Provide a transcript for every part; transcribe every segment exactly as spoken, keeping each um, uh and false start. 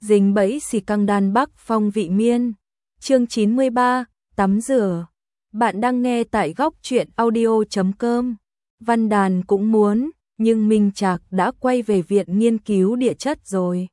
dính bẫy xì căng đan Bắc Phong vị miên. Chương chín mươi ba, tắm rửa. Bạn đang nghe tại góc truyện audio chấm com. Văn Đàn cũng muốn, nhưng Minh Trạc đã quay về viện nghiên cứu địa chất rồi.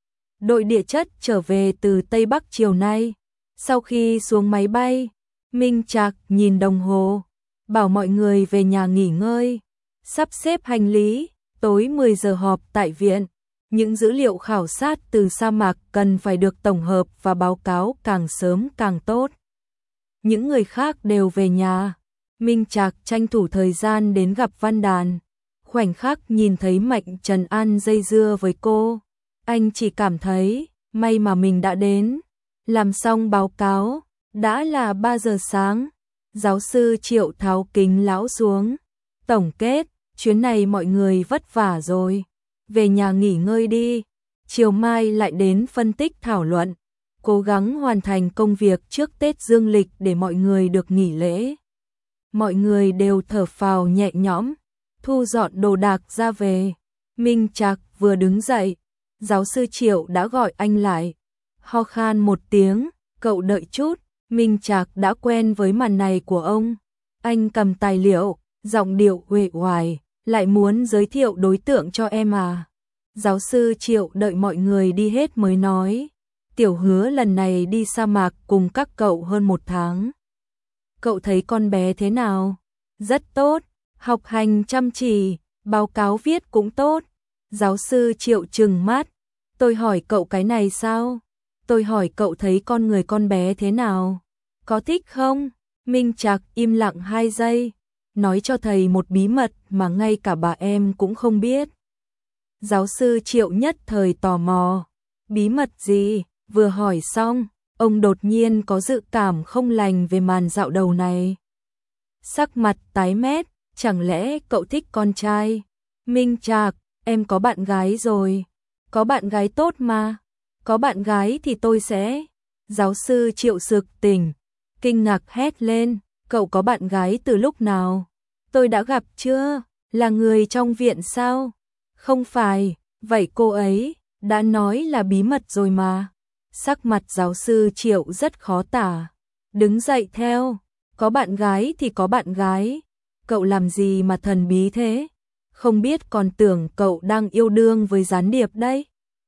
Đội địa chất trở về từ Tây Bắc chiều nay. Sau khi xuống máy bay, Minh Trạc nhìn đồng hồ, bảo mọi người về nhà nghỉ ngơi, sắp xếp hành lý, tối mười giờ họp tại viện. Những dữ liệu khảo sát từ sa mạc cần phải được tổng hợp và báo cáo càng sớm càng tốt. Những người khác đều về nhà. Minh Trạc tranh thủ thời gian đến gặp Văn Đàn. Khoảnh khắc nhìn thấy Mạnh Trần An dây dưa với cô, anh chỉ cảm thấy may mà mình đã đến. Làm xong báo cáo, đã là ba giờ sáng. Giáo sư Triệu tháo kính lão xuống. Tổng kết, chuyến này mọi người vất vả rồi. Về nhà nghỉ ngơi đi. Chiều mai lại đến phân tích thảo luận. Cố gắng hoàn thành công việc trước Tết dương lịch để mọi người được nghỉ lễ. Mọi người đều thở phào nhẹ nhõm, thu dọn đồ đạc ra về. Minh Trạc vừa đứng dậy, giáo sư Triệu đã gọi anh lại. Ho khan một tiếng, cậu đợi chút. Minh Trạc đã quen với màn này của ông. Anh cầm tài liệu, giọng điệu uể oải, lại muốn giới thiệu đối tượng cho em à? Giáo sư Triệu đợi mọi người đi hết mới nói. Tiểu Hứa lần này đi sa mạc cùng các cậu hơn một tháng. Cậu thấy con bé thế nào? Rất tốt, học hành chăm chỉ, báo cáo viết cũng tốt. Giáo sư Triệu trừng mắt. Tôi hỏi cậu cái này sao? Tôi hỏi cậu thấy con người con bé thế nào? Có thích không? Minh Trạc im lặng hai giây. Nói cho thầy một bí mật mà ngay cả bà em cũng không biết. Giáo sư Triệu nhất thời tò mò. Bí mật gì? Vừa hỏi xong, ông đột nhiên có dự cảm không lành về màn dạo đầu này. Sắc mặt tái mét, chẳng lẽ cậu thích con trai? Minh Trạc, em có bạn gái rồi. Có bạn gái tốt mà. Có bạn gái thì tôi sẽ. Giáo sư Triệu sực tỉnh, kinh ngạc hét lên. Cậu có bạn gái từ lúc nào? Tôi đã gặp chưa? Là người trong viện sao? Không phải, vậy cô ấy đã nói là bí mật rồi mà. Sắc mặt giáo sư Triệu rất khó tả. Đứng dậy theo. Có bạn gái thì có bạn gái. Cậu làm gì mà thần bí thế? Không biết còn tưởng cậu đang yêu đương với gián điệp đấy.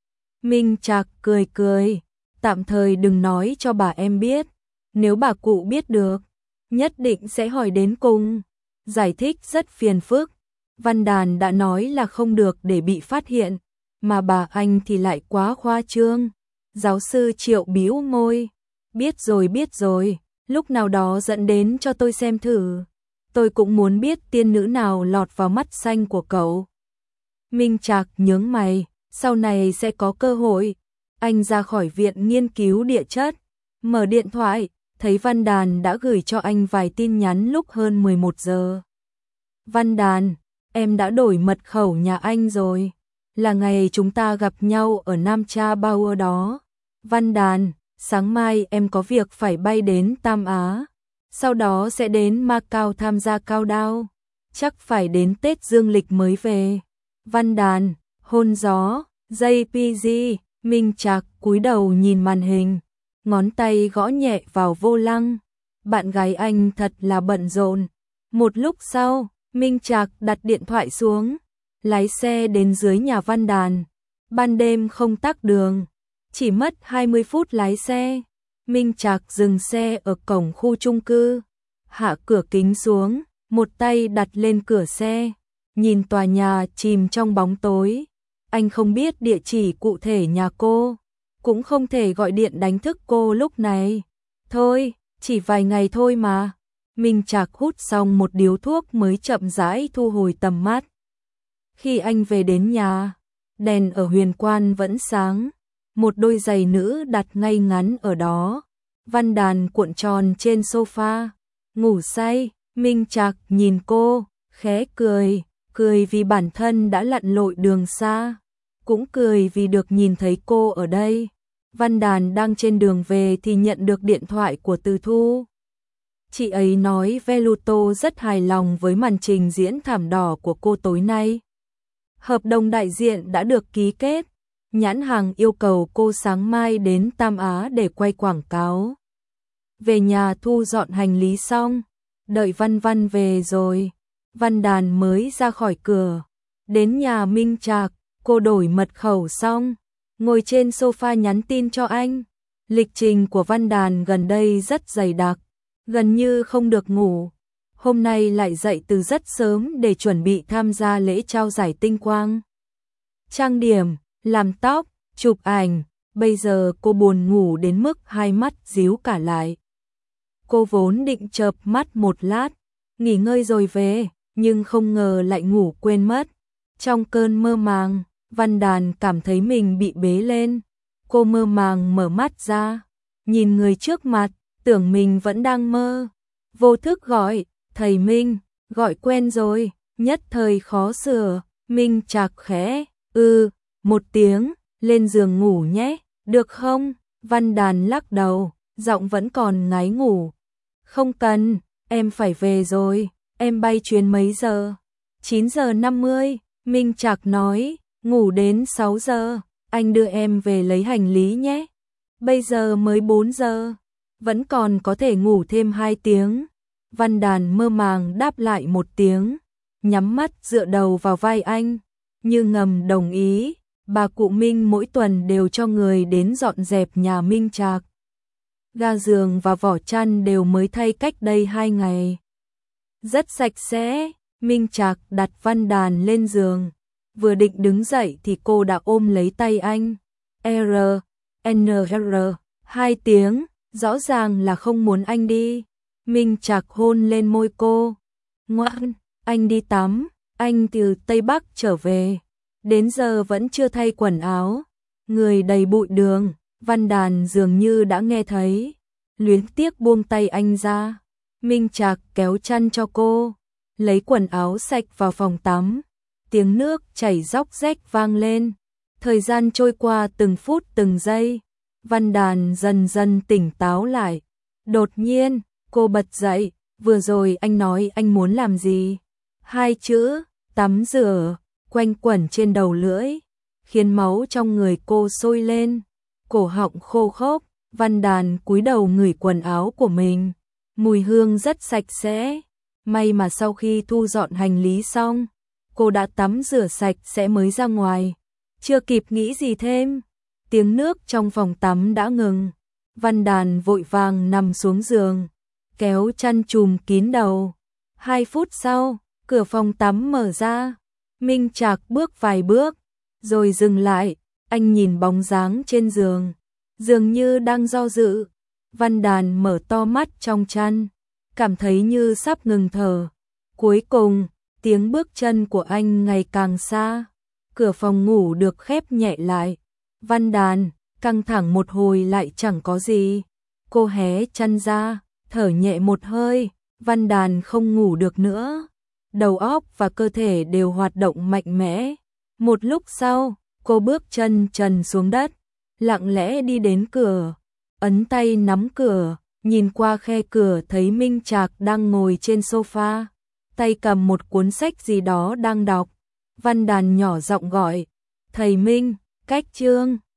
Minh Trạc cười cười. Tạm thời đừng nói cho bà em biết. Nếu bà cụ biết được, nhất định sẽ hỏi đến cùng. Giải thích rất phiền phức. Văn Đàn đã nói là không được để bị phát hiện, mà bà anh thì lại quá khoa trương. Giáo sư Triệu bĩu môi. Biết rồi biết rồi, lúc nào đó dẫn đến cho tôi xem thử. Tôi cũng muốn biết tiên nữ nào lọt vào mắt xanh của cậu. Minh Trạc nhướng mày, sau này sẽ có cơ hội. Anh ra khỏi viện nghiên cứu địa chất, mở điện thoại, thấy Văn Đàn đã gửi cho anh vài tin nhắn lúc hơn mười một giờ. Văn Đàn, em đã đổi mật khẩu nhà anh rồi. Là ngày chúng ta gặp nhau ở Nam Cha Bao đó. Văn Đàn, sáng mai em có việc phải bay đến Tam Á. Sau đó sẽ đến Macau tham gia cao đao. Chắc phải đến Tết dương lịch mới về. Văn Đàn, hôn gió, gi pê giê, Minh Trạc cúi đầu nhìn màn hình. Ngón tay gõ nhẹ vào vô lăng. Bạn gái anh thật là bận rộn. Một lúc sau, Minh Trạc đặt điện thoại xuống, lái xe đến dưới nhà Văn Đàn. Ban đêm không tắc đường, chỉ mất hai mươi phút lái xe. Minh Trạc dừng xe ở cổng khu chung cư, hạ cửa kính xuống, một tay đặt lên cửa xe, nhìn tòa nhà chìm trong bóng tối. Anh không biết địa chỉ cụ thể nhà cô, cũng không thể gọi điện đánh thức cô lúc này. Thôi, chỉ vài ngày thôi mà. Minh Trạc hút xong một điếu thuốc mới chậm rãi thu hồi tầm mắt. Khi anh về đến nhà, đèn ở huyền quan vẫn sáng. Một đôi giày nữ đặt ngay ngắn ở đó. Văn Đàn cuộn tròn trên sofa, ngủ say. Minh Trạc nhìn cô, khẽ cười. Cười vì bản thân đã lặn lội đường xa, cũng cười vì được nhìn thấy cô ở đây. Văn Đàn đang trên đường về thì nhận được điện thoại của Từ Thu. Chị ấy nói Veluto rất hài lòng với màn trình diễn thảm đỏ của cô tối nay. Hợp đồng đại diện đã được ký kết, nhãn hàng yêu cầu cô sáng mai đến Tam Á để quay quảng cáo. Về nhà thu dọn hành lý xong, đợi Văn Văn về rồi, Văn Đàn mới ra khỏi cửa. Đến nhà Minh Trạc, cô đổi mật khẩu xong, ngồi trên sofa nhắn tin cho anh. Lịch trình của Văn Đàn gần đây rất dày đặc, gần như không được ngủ. Hôm nay lại dậy từ rất sớm để chuẩn bị tham gia lễ trao giải tinh quang. Trang điểm, làm tóc, chụp ảnh, bây giờ cô buồn ngủ đến mức hai mắt díu cả lại. Cô vốn định chợp mắt một lát, nghỉ ngơi rồi về, nhưng không ngờ lại ngủ quên mất. Trong cơn mơ màng, Văn Đàn cảm thấy mình bị bế lên. Cô mơ màng mở mắt ra, nhìn người trước mặt, tưởng mình vẫn đang mơ. Vô thức gọi, thầy Minh, gọi quen rồi, nhất thời khó sửa. Minh Trạc khẽ, ư, một tiếng, lên giường ngủ nhé, được không? Văn Đàn lắc đầu, giọng vẫn còn ngái ngủ. Không cần, em phải về rồi, em bay chuyến mấy giờ? chín giờ năm mươi, Minh Trạc nói, ngủ đến sáu giờ, anh đưa em về lấy hành lý nhé. Bây giờ mới bốn giờ, vẫn còn có thể ngủ thêm hai tiếng. Văn Đàn mơ màng đáp lại một tiếng, nhắm mắt dựa đầu vào vai anh, như ngầm đồng ý. Bà cụ Minh mỗi tuần đều cho người đến dọn dẹp nhà Minh Trạc. Ga giường và vỏ chăn đều mới thay cách đây hai ngày. Rất sạch sẽ. Minh Trạc đặt Văn Đàn lên giường. Vừa định đứng dậy thì cô đã ôm lấy tay anh. R, N R, hai tiếng, rõ ràng là không muốn anh đi. Minh Trạc hôn lên môi cô. Ngoan, anh đi tắm, anh từ Tây Bắc trở về. Đến giờ vẫn chưa thay quần áo. Người đầy bụi đường, Văn Đàn dường như đã nghe thấy. Luyến tiếc buông tay anh ra. Minh Trạc kéo chăn cho cô, lấy quần áo sạch vào phòng tắm. Tiếng nước chảy róc rách vang lên. Thời gian trôi qua từng phút từng giây. Văn Đàn dần dần tỉnh táo lại. Đột nhiên, cô bật dậy. Vừa rồi anh nói anh muốn làm gì? Hai chữ, tắm rửa, quanh quẩn trên đầu lưỡi, khiến máu trong người cô sôi lên. Cổ họng khô khốc, Văn Đàn cúi đầu ngửi quần áo của mình. Mùi hương rất sạch sẽ. May mà sau khi thu dọn hành lý xong, cô đã tắm rửa sạch sẽ mới ra ngoài. Chưa kịp nghĩ gì thêm, tiếng nước trong phòng tắm đã ngừng. Văn Đàn vội vàng nằm xuống giường, kéo chăn trùm kín đầu. Hai phút sau, cửa phòng tắm mở ra. Minh Trạc bước vài bước, rồi dừng lại. Anh nhìn bóng dáng trên giường, dường như đang do dự. Văn Đàn mở to mắt trong chăn, cảm thấy như sắp ngừng thở. Cuối cùng, tiếng bước chân của anh ngày càng xa. Cửa phòng ngủ được khép nhẹ lại. Văn Đàn, căng thẳng một hồi lại chẳng có gì. Cô hé chăn ra, thở nhẹ một hơi. Văn Đàn không ngủ được nữa. Đầu óc và cơ thể đều hoạt động mạnh mẽ. Một lúc sau, cô bước chân trần xuống đất, lặng lẽ đi đến cửa, ấn tay nắm cửa, nhìn qua khe cửa thấy Minh Trạc đang ngồi trên sofa, tay cầm một cuốn sách gì đó đang đọc. Văn Đàn nhỏ giọng gọi, thầy Minh, cách chương.